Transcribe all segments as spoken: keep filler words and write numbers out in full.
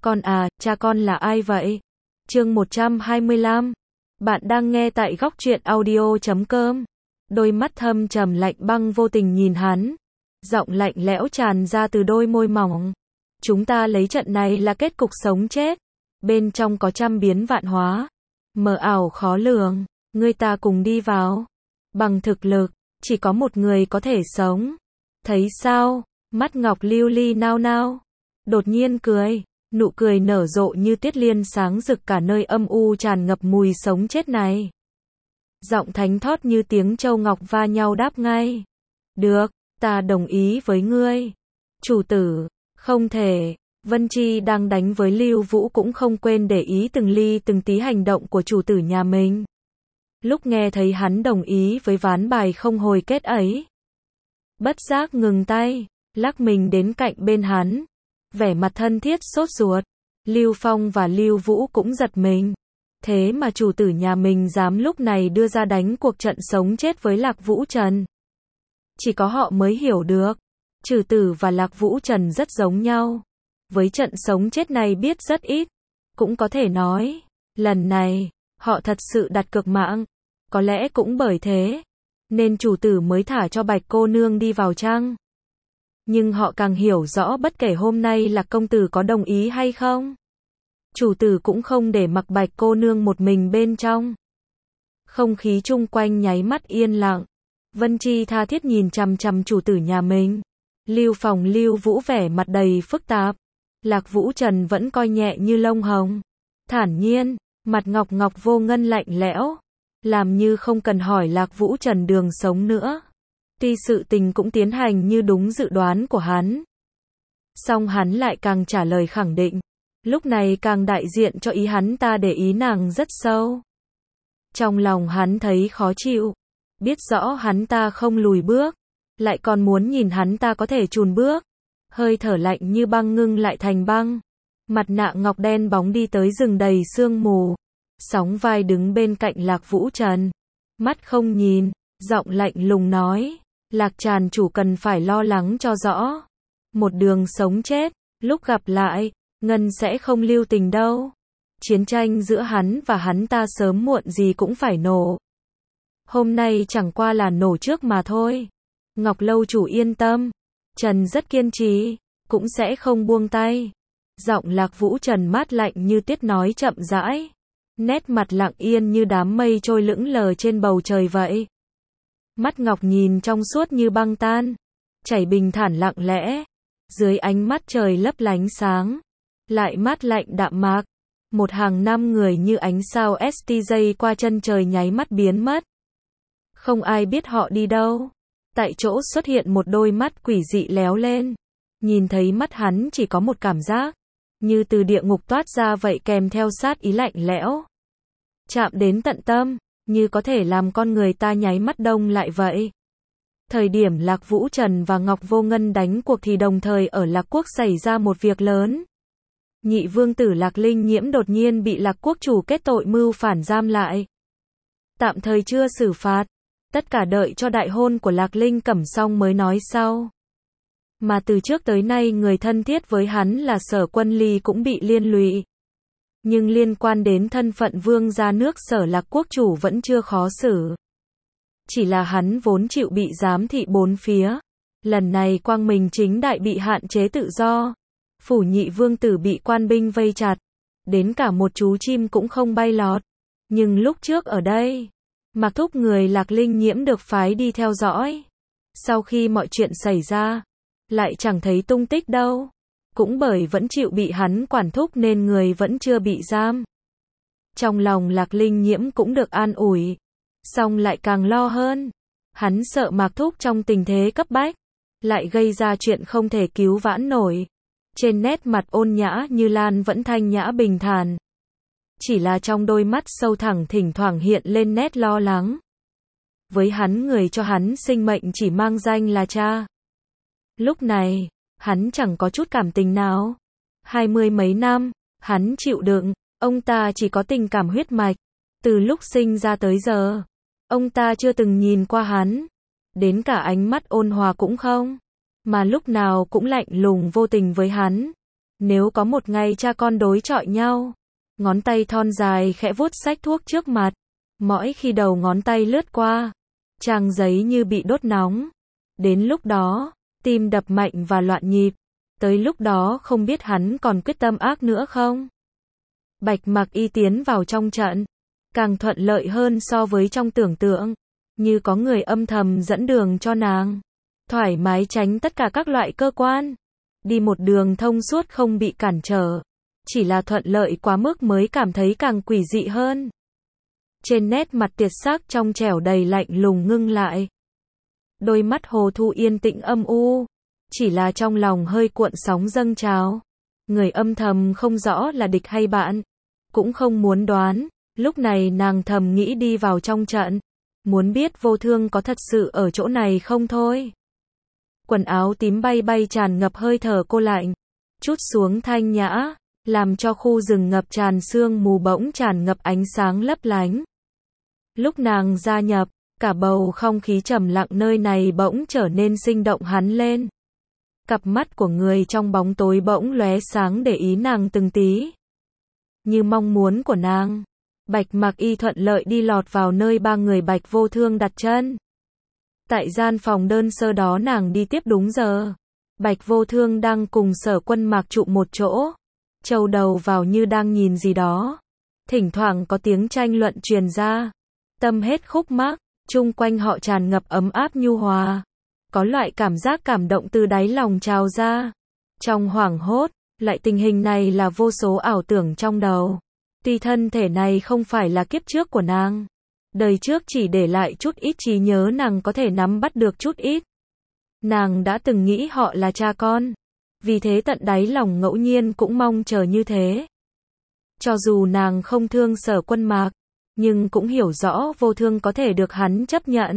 Con à, cha con là ai vậy? Chương một trăm hai mươi lăm. Bạn đang nghe tại góc truyện audio chấm com. Đôi mắt thâm trầm lạnh băng vô tình nhìn hắn. Giọng lạnh lẽo tràn ra từ đôi môi mỏng. Chúng ta lấy trận này là kết cục sống chết. Bên trong có trăm biến vạn hóa. Mờ ảo khó lường. Ngươi ta cùng đi vào. Bằng thực lực, chỉ có một người có thể sống. Thấy sao? Mắt Ngọc Lưu Ly nao nao. Đột nhiên cười. Nụ cười nở rộ như tiết liên sáng rực cả nơi âm u tràn ngập mùi sống chết này. Giọng thánh thót như tiếng châu ngọc va nhau đáp ngay. Được, ta đồng ý với ngươi. Chủ tử, không thể. Vân Chi đang đánh với Lưu Vũ cũng không quên để ý từng ly từng tí hành động của chủ tử nhà mình. Lúc nghe thấy hắn đồng ý với ván bài không hồi kết ấy, bất giác ngừng tay, lắc mình đến cạnh bên hắn. Vẻ mặt thân thiết sốt ruột. Lưu Phong và Lưu Vũ cũng giật mình. Thế mà chủ tử nhà mình dám lúc này đưa ra đánh cuộc trận sống chết với Lạc Vũ Trần. Chỉ có họ mới hiểu được. Chủ tử và Lạc Vũ Trần rất giống nhau. Với trận sống chết này biết rất ít. Cũng có thể nói, lần này, họ thật sự đặt cược mạng. Có lẽ cũng bởi thế, nên chủ tử mới thả cho Bạch cô nương đi vào chăng? Nhưng họ càng hiểu rõ bất kể hôm nay Lạc công tử có đồng ý hay không, chủ tử cũng không để mặc Bạch cô nương một mình bên trong. Không khí chung quanh nháy mắt yên lặng. Vân Chi tha thiết nhìn chằm chằm chủ tử nhà mình. Lưu Phòng Lưu Vũ vẻ mặt đầy phức tạp. Lạc Vũ Trần vẫn coi nhẹ như lông hồng. Thản nhiên, mặt ngọc ngọc vô ngân lạnh lẽo. Làm như không cần hỏi Lạc Vũ Trần đường sống nữa. Tuy sự tình cũng tiến hành như đúng dự đoán của hắn, song hắn lại càng trả lời khẳng định. Lúc này càng đại diện cho ý hắn ta để ý nàng rất sâu. Trong lòng hắn thấy khó chịu. Biết rõ hắn ta không lùi bước, lại còn muốn nhìn hắn ta có thể chùn bước. Hơi thở lạnh như băng ngưng lại thành băng. Mặt nạ ngọc đen bóng đi tới rừng đầy sương mù. Sóng vai đứng bên cạnh Lạc Vũ Trần. Mắt không nhìn, giọng lạnh lùng nói. Lạc Tràn chủ cần phải lo lắng cho rõ. Một đường sống chết, lúc gặp lại, Ngân sẽ không lưu tình đâu. Chiến tranh giữa hắn và hắn ta sớm muộn gì cũng phải nổ. Hôm nay chẳng qua là nổ trước mà thôi. Ngọc lâu chủ yên tâm. Trần rất kiên trì, cũng sẽ không buông tay. Giọng Lạc Vũ Trần mát lạnh như tiết nói chậm rãi. Nét mặt lặng yên như đám mây trôi lững lờ trên bầu trời vậy. Mắt ngọc nhìn trong suốt như băng tan, chảy bình thản lặng lẽ, dưới ánh mắt trời lấp lánh sáng, lại mát lạnh đạm mạc. Một hàng năm người như ánh sao ét tê giây qua chân trời nháy mắt biến mất. Không ai biết họ đi đâu. Tại chỗ xuất hiện một đôi mắt quỷ dị léo lên. Nhìn thấy mắt hắn chỉ có một cảm giác, như từ địa ngục toát ra vậy, kèm theo sát ý lạnh lẽo. Chạm đến tận tâm, như có thể làm con người ta nháy mắt đông lại vậy. Thời điểm Lạc Vũ Trần và Ngọc Vô Ngân đánh cuộc thì đồng thời ở Lạc Quốc xảy ra một việc lớn. Nhị vương tử Lạc Linh Nhiễm đột nhiên bị Lạc Quốc chủ kết tội mưu phản giam lại. Tạm thời chưa xử phạt. Tất cả đợi cho đại hôn của Lạc Linh Cẩm xong mới nói sau. Mà từ trước tới nay người thân thiết với hắn là Sở Quân Ly cũng bị liên lụy. Nhưng liên quan đến thân phận vương gia nước Sở Lạc quốc chủ vẫn chưa khó xử. Chỉ là hắn vốn chịu bị giám thị bốn phía. Lần này quang minh chính đại bị hạn chế tự do. Phủ nhị vương tử bị quan binh vây chặt. Đến cả một chú chim cũng không bay lọt. Nhưng lúc trước ở đây, Mạc Thúc người Lạc Linh Nhiễm được phái đi theo dõi. Sau khi mọi chuyện xảy ra, lại chẳng thấy tung tích đâu. Cũng bởi vẫn chịu bị hắn quản thúc nên người vẫn chưa bị giam. Trong lòng Lạc Linh Nhiễm cũng được an ủi. Song lại càng lo hơn. Hắn sợ Mạc Thúc trong tình thế cấp bách, lại gây ra chuyện không thể cứu vãn nổi. Trên nét mặt ôn nhã như lan vẫn thanh nhã bình thản. Chỉ là trong đôi mắt sâu thẳm thỉnh thoảng hiện lên nét lo lắng. Với hắn, người cho hắn sinh mệnh chỉ mang danh là cha. Lúc này, hắn chẳng có chút cảm tình nào. Hai mươi mấy năm, hắn chịu đựng, ông ta chỉ có tình cảm huyết mạch. Từ lúc sinh ra tới giờ, ông ta chưa từng nhìn qua hắn. Đến cả ánh mắt ôn hòa cũng không. Mà lúc nào cũng lạnh lùng vô tình với hắn. Nếu có một ngày cha con đối chọi nhau, ngón tay thon dài khẽ vuốt xách thuốc trước mặt, mỗi khi đầu ngón tay lướt qua, trang giấy như bị đốt nóng. Đến lúc đó, tim đập mạnh và loạn nhịp. Tới lúc đó không biết hắn còn quyết tâm ác nữa không? Bạch Mặc Y tiến vào trong trận, càng thuận lợi hơn so với trong tưởng tượng, như có người âm thầm dẫn đường cho nàng, thoải mái tránh tất cả các loại cơ quan, đi một đường thông suốt không bị cản trở, chỉ là thuận lợi quá mức mới cảm thấy càng quỷ dị hơn. Trên nét mặt Tiệt Sắc trong trẻo đầy lạnh lùng ngưng lại. Đôi mắt Hồ Thu yên tĩnh âm u, chỉ là trong lòng hơi cuộn sóng dâng trào. Người âm thầm không rõ là địch hay bạn, cũng không muốn đoán, lúc này nàng thầm nghĩ đi vào trong trận, muốn biết Vô Thương có thật sự ở chỗ này không thôi. Quần áo tím bay bay tràn ngập hơi thở cô lạnh, chút xuống thanh nhã, làm cho khu rừng ngập tràn sương mù bỗng tràn ngập ánh sáng lấp lánh. Lúc nàng gia nhập, cả bầu không khí trầm lặng nơi này bỗng trở nên sinh động hẳn lên. Cặp mắt của người trong bóng tối bỗng lóe sáng để ý nàng từng tí. Như mong muốn của nàng, Bạch Mặc Y thuận lợi đi lọt vào nơi ba người Bạch Vô Thương đặt chân. Tại gian phòng đơn sơ đó nàng đi tiếp đúng giờ. Bạch Vô Thương đang cùng Sở Quân Mạc trụ một chỗ, châu đầu vào như đang nhìn gì đó. Thỉnh thoảng có tiếng tranh luận truyền ra. Tâm hết khúc mắc, chung quanh họ tràn ngập ấm áp nhu hòa. Có loại cảm giác cảm động từ đáy lòng trào ra. Trong hoảng hốt, lại tình hình này là vô số ảo tưởng trong đầu. Tuy thân thể này không phải là kiếp trước của nàng, đời trước chỉ để lại chút ít trí nhớ nàng có thể nắm bắt được chút ít. Nàng đã từng nghĩ họ là cha con, vì thế tận đáy lòng ngẫu nhiên cũng mong chờ như thế. Cho dù nàng không thương Sở Quân Mạc, nhưng cũng hiểu rõ Vô Thương có thể được hắn chấp nhận.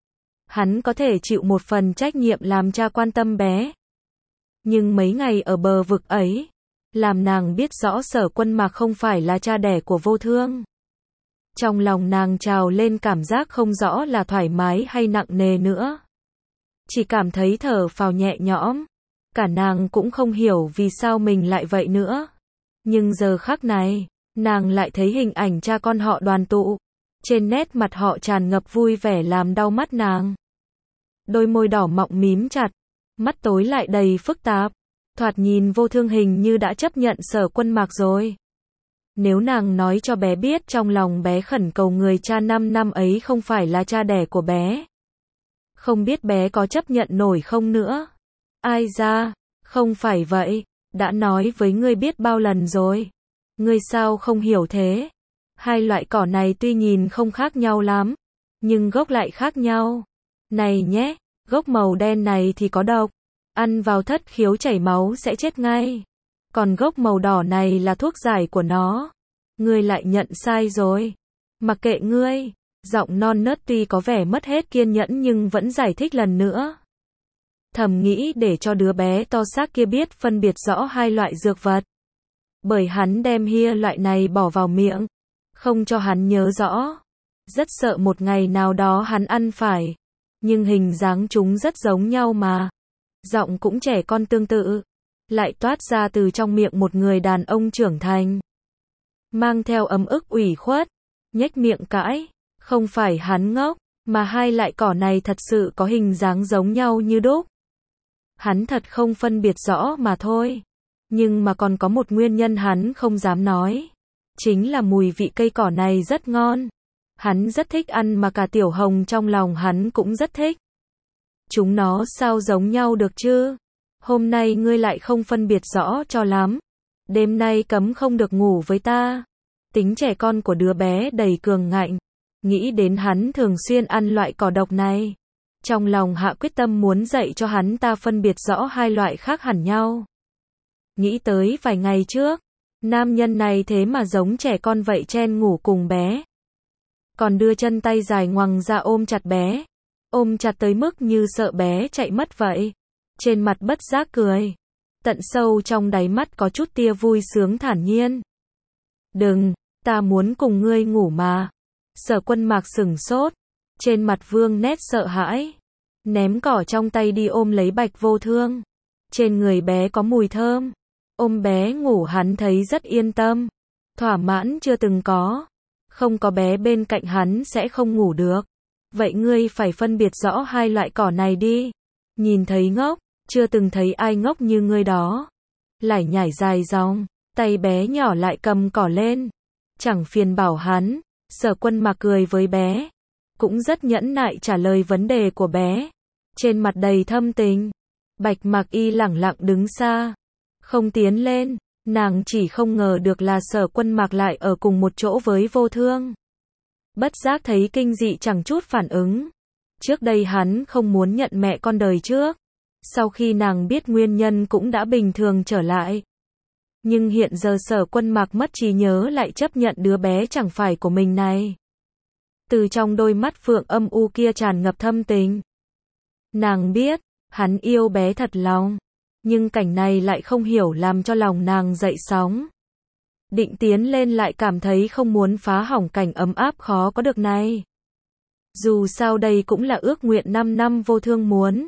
Hắn có thể chịu một phần trách nhiệm làm cha quan tâm bé. Nhưng mấy ngày ở bờ vực ấy, làm nàng biết rõ Sở Quân Mạc không phải là cha đẻ của Vô Thương. Trong lòng nàng trào lên cảm giác không rõ là thoải mái hay nặng nề nữa. Chỉ cảm thấy thở phào nhẹ nhõm. Cả nàng cũng không hiểu vì sao mình lại vậy nữa. Nhưng giờ khắc này, nàng lại thấy hình ảnh cha con họ đoàn tụ. Trên nét mặt họ tràn ngập vui vẻ làm đau mắt nàng. Đôi môi đỏ mọng mím chặt, mắt tối lại đầy phức tạp. Thoạt nhìn Vô Thương hình như đã chấp nhận Sở Quân Mạc rồi. Nếu nàng nói cho bé biết trong lòng bé khẩn cầu người cha năm năm ấy không phải là cha đẻ của bé, không biết bé có chấp nhận nổi không nữa. Ai ra, không phải vậy, đã nói với ngươi biết bao lần rồi. Ngươi sao không hiểu thế? Hai loại cỏ này tuy nhìn không khác nhau lắm, nhưng gốc lại khác nhau. Này nhé, gốc màu đen này thì có độc, ăn vào thất khiếu chảy máu sẽ chết ngay. Còn gốc màu đỏ này là thuốc giải của nó. Ngươi lại nhận sai rồi. Mặc kệ ngươi, giọng non nớt tuy có vẻ mất hết kiên nhẫn nhưng vẫn giải thích lần nữa. Thầm nghĩ để cho đứa bé to xác kia biết phân biệt rõ hai loại dược vật. Bởi hắn đem hia loại này bỏ vào miệng, không cho hắn nhớ rõ. Rất sợ một ngày nào đó hắn ăn phải. Nhưng hình dáng chúng rất giống nhau mà. Giọng cũng trẻ con tương tự. Lại toát ra từ trong miệng một người đàn ông trưởng thành. Mang theo ấm ức ủy khuất. Nhếch miệng cãi. Không phải hắn ngốc, mà hai loại cỏ này thật sự có hình dáng giống nhau như đúc. Hắn thật không phân biệt rõ mà thôi. Nhưng mà còn có một nguyên nhân hắn không dám nói. Chính là mùi vị cây cỏ này rất ngon. Hắn rất thích ăn mà cả Tiểu Hồng trong lòng hắn cũng rất thích. Chúng nó sao giống nhau được chứ? Hôm nay ngươi lại không phân biệt rõ cho lắm. Đêm nay cấm không được ngủ với ta. Tính trẻ con của đứa bé đầy cường ngạnh. Nghĩ đến hắn thường xuyên ăn loại cỏ độc này. Trong lòng hạ quyết tâm muốn dạy cho hắn ta phân biệt rõ hai loại khác hẳn nhau. Nghĩ tới vài ngày trước, nam nhân này thế mà giống trẻ con vậy chen ngủ cùng bé. Còn đưa chân tay dài ngoằng ra ôm chặt bé. Ôm chặt tới mức như sợ bé chạy mất vậy. Trên mặt bất giác cười. Tận sâu trong đáy mắt có chút tia vui sướng thản nhiên. Đừng, ta muốn cùng ngươi ngủ mà. Sở Quân Mạc sửng sốt. Trên mặt vương nét sợ hãi. Ném cỏ trong tay đi ôm lấy Bạch Vô Thương. Trên người bé có mùi thơm. Ôm bé ngủ hắn thấy rất yên tâm. Thỏa mãn chưa từng có. Không có bé bên cạnh hắn sẽ không ngủ được. Vậy ngươi phải phân biệt rõ hai loại cỏ này đi. Nhìn thấy ngốc, chưa từng thấy ai ngốc như ngươi đó. Lải nhải dài dòng, tay bé nhỏ lại cầm cỏ lên. Chẳng phiền bảo hắn. Sở Quân Mạc cười với bé. Cũng rất nhẫn nại trả lời vấn đề của bé. Trên mặt đầy thâm tình. Bạch Mạc Y lẳng lặng đứng xa. Không tiến lên. Nàng chỉ không ngờ được là Sở Quân Mạc lại ở cùng một chỗ với Vô Thương. Bất giác thấy kinh dị chẳng chút phản ứng. Trước đây hắn không muốn nhận mẹ con đời trước. Sau khi nàng biết nguyên nhân cũng đã bình thường trở lại. Nhưng hiện giờ Sở Quân Mạc mất trí nhớ lại chấp nhận đứa bé chẳng phải của mình này. Từ trong đôi mắt phượng âm u kia tràn ngập thâm tình. Nàng biết, hắn yêu bé thật lòng. Nhưng cảnh này lại không hiểu làm cho lòng nàng dậy sóng. Định tiến lên lại cảm thấy không muốn phá hỏng cảnh ấm áp khó có được này. Dù sao đây cũng là ước nguyện năm năm Vô Thương muốn.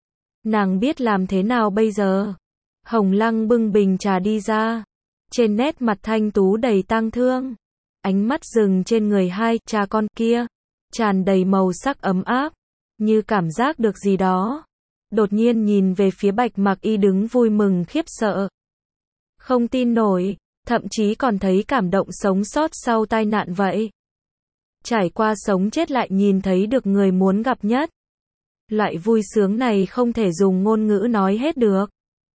Nàng biết làm thế nào bây giờ. Hồng Lăng bưng bình trà đi ra. Trên nét mặt thanh tú đầy tang thương. Ánh mắt dừng trên người hai cha con kia. Tràn đầy màu sắc ấm áp. Như cảm giác được gì đó. Đột nhiên nhìn về phía Bạch Mạc Y đứng vui mừng khiếp sợ. Không tin nổi. Thậm chí còn thấy cảm động sống sót sau tai nạn vậy. Trải qua sống chết lại nhìn thấy được người muốn gặp nhất. Loại vui sướng này không thể dùng ngôn ngữ nói hết được.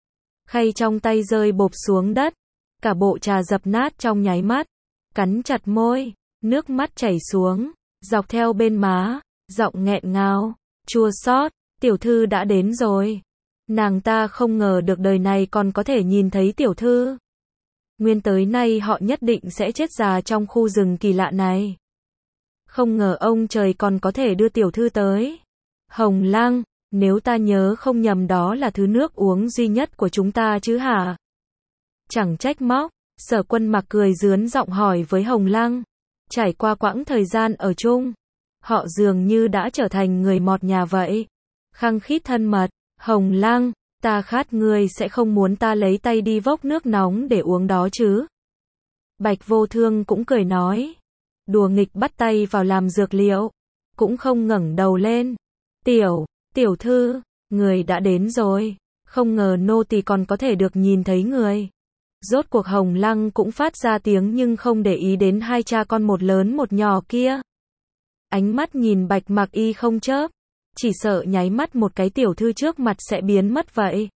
Khay trong tay rơi bộp xuống đất. Cả bộ trà dập nát trong nháy mắt. Cắn chặt môi. Nước mắt chảy xuống. Dọc theo bên má. Giọng nghẹn ngào. Chua xót. Tiểu thư đã đến rồi. Nàng ta không ngờ được đời này còn có thể nhìn thấy tiểu thư. Nguyên tới nay họ nhất định sẽ chết già trong khu rừng kỳ lạ này. Không ngờ ông trời còn có thể đưa tiểu thư tới. Hồng Lăng, nếu ta nhớ không nhầm đó là thứ nước uống duy nhất của chúng ta chứ hả? Chẳng trách móc, Sở Quân Mạc cười rướn giọng hỏi với Hồng Lăng. Trải qua quãng thời gian ở chung, họ dường như đã trở thành người một nhà vậy. Khăng khít thân mật, Hồng Lăng, ta khát ngươi sẽ không muốn ta lấy tay đi vốc nước nóng để uống đó chứ? Bạch Vô Thương cũng cười nói. Đùa nghịch bắt tay vào làm dược liệu. Cũng không ngẩng đầu lên. Tiểu, tiểu thư, người đã đến rồi. Không ngờ nô tỳ còn có thể được nhìn thấy người. Rốt cuộc Hồng Lăng cũng phát ra tiếng nhưng không để ý đến hai cha con một lớn một nhỏ kia. Ánh mắt nhìn Bạch Mạc Y không chớp. Chỉ sợ nháy mắt một cái tiểu thư trước mặt sẽ biến mất vậy.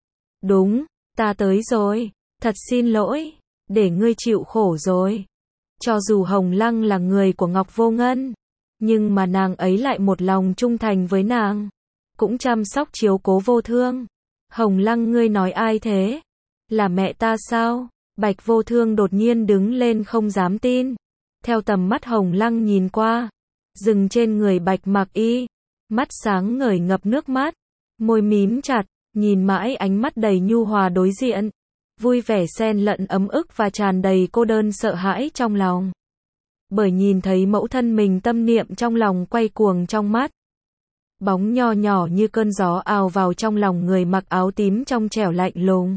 Đúng, ta tới rồi. Thật xin lỗi. Để ngươi chịu khổ rồi. Cho dù Hồng Lăng là người của Ngọc Vô Ngân. Nhưng mà nàng ấy lại một lòng trung thành với nàng. Cũng chăm sóc chiếu cố Vô Thương. Hồng Lăng ngươi nói ai thế? Là mẹ ta sao? Bạch Vô Thương đột nhiên đứng lên không dám tin. Theo tầm mắt Hồng Lăng nhìn qua. Dừng trên người Bạch Mạc Y. Mắt sáng ngời ngập nước mắt. Môi mím chặt. Nhìn mãi ánh mắt đầy nhu hòa đối diện. Vui vẻ xen lẫn ấm ức và tràn đầy cô đơn sợ hãi trong lòng. Bởi nhìn thấy mẫu thân mình tâm niệm trong lòng quay cuồng trong mắt. Bóng nho nhỏ như cơn gió ào vào trong lòng người mặc áo tím trong trẻo lạnh lùng.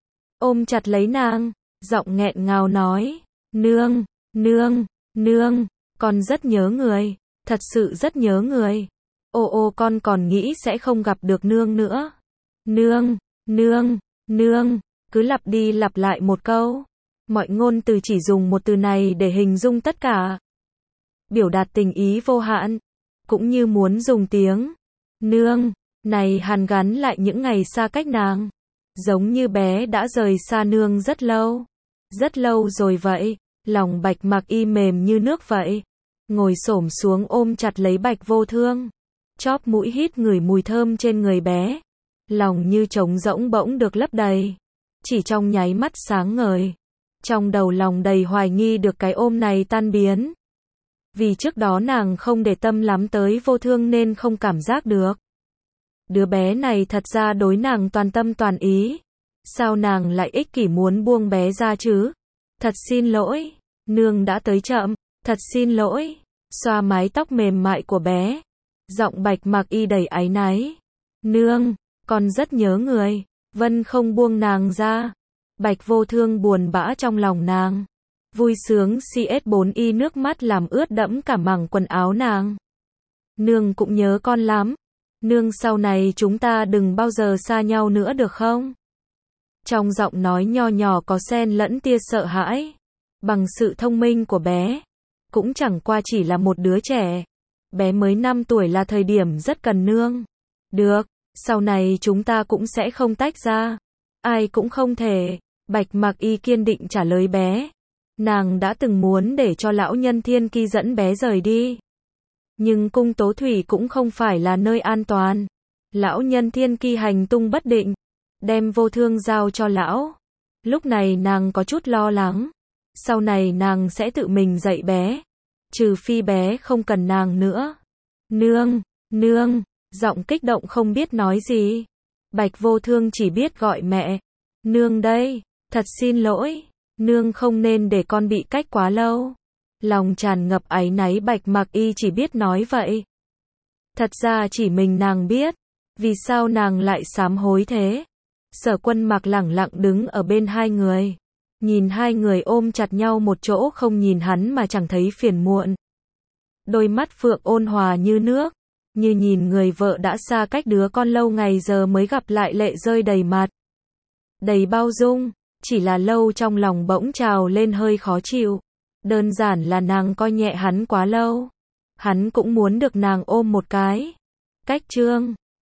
Ôm chặt lấy nàng, giọng nghẹn ngào nói. Nương, nương, nương, con rất nhớ người. Thật sự rất nhớ người. Ô ô con còn nghĩ sẽ không gặp được nương nữa. Nương, nương, nương. Cứ lặp đi lặp lại một câu. Mọi ngôn từ chỉ dùng một từ này để hình dung tất cả. Biểu đạt tình ý vô hạn. Cũng như muốn dùng tiếng nương này hàn gắn lại những ngày xa cách nàng. Giống như bé đã rời xa nương rất lâu. Rất lâu rồi vậy. Lòng Bạch Mạc Y mềm như nước vậy. Ngồi xổm xuống ôm chặt lấy Bạch Vô Thương. Chóp mũi hít ngửi mùi thơm trên người bé. Lòng như trống rỗng bỗng được lấp đầy. Chỉ trong nháy mắt sáng ngời. Trong đầu lòng đầy hoài nghi được cái ôm này tan biến. Vì trước đó nàng không để tâm lắm tới Vô Thương nên không cảm giác được. Đứa bé này thật ra đối nàng toàn tâm toàn ý. Sao nàng lại ích kỷ muốn buông bé ra chứ? Thật xin lỗi. Nương đã tới chậm. Thật xin lỗi. Xoa mái tóc mềm mại của bé. Giọng Bạch Mạc Y đầy áy náy. Nương, con rất nhớ người. Vân không buông nàng ra. Bạch Vô Thương buồn bã trong lòng nàng. Vui sướng xê ét bốn y nước mắt làm ướt đẫm cả mảng quần áo nàng. Nương cũng nhớ con lắm. Nương sau này chúng ta đừng bao giờ xa nhau nữa được không? Trong giọng nói nho nhỏ có xen lẫn tia sợ hãi. Bằng sự thông minh của bé, cũng chẳng qua chỉ là một đứa trẻ. Bé mới năm tuổi là thời điểm rất cần nương. Được, sau này chúng ta cũng sẽ không tách ra. Ai cũng không thể. Bạch Mặc Y kiên định trả lời bé. Nàng đã từng muốn để cho lão nhân Thiên Ki dẫn bé rời đi. Nhưng cung Tố Thủy cũng không phải là nơi an toàn. Lão nhân Thiên Ki hành tung bất định. Đem Vô Thương giao cho lão. Lúc này nàng có chút lo lắng. Sau này nàng sẽ tự mình dạy bé. Trừ phi bé không cần nàng nữa. Nương, nương, giọng kích động không biết nói gì. Bạch Vô Thương chỉ biết gọi mẹ. Nương đây, thật xin lỗi. Nương không nên để con bị cách quá lâu. Lòng tràn ngập áy náy Bạch Mặc Y chỉ biết nói vậy. Thật ra chỉ mình nàng biết. Vì sao nàng lại sám hối thế? Sở Quân Mặc lẳng lặng đứng ở bên hai người. Nhìn hai người ôm chặt nhau một chỗ không nhìn hắn mà chẳng thấy phiền muộn. Đôi mắt phượng ôn hòa như nước. Như nhìn người vợ đã xa cách đứa con lâu ngày giờ mới gặp lại lệ rơi đầy mặt. Đầy bao dung. Chỉ là lâu trong lòng bỗng trào lên hơi khó chịu. Đơn giản là nàng coi nhẹ hắn quá lâu. Hắn cũng muốn được nàng ôm một cái. Cách chương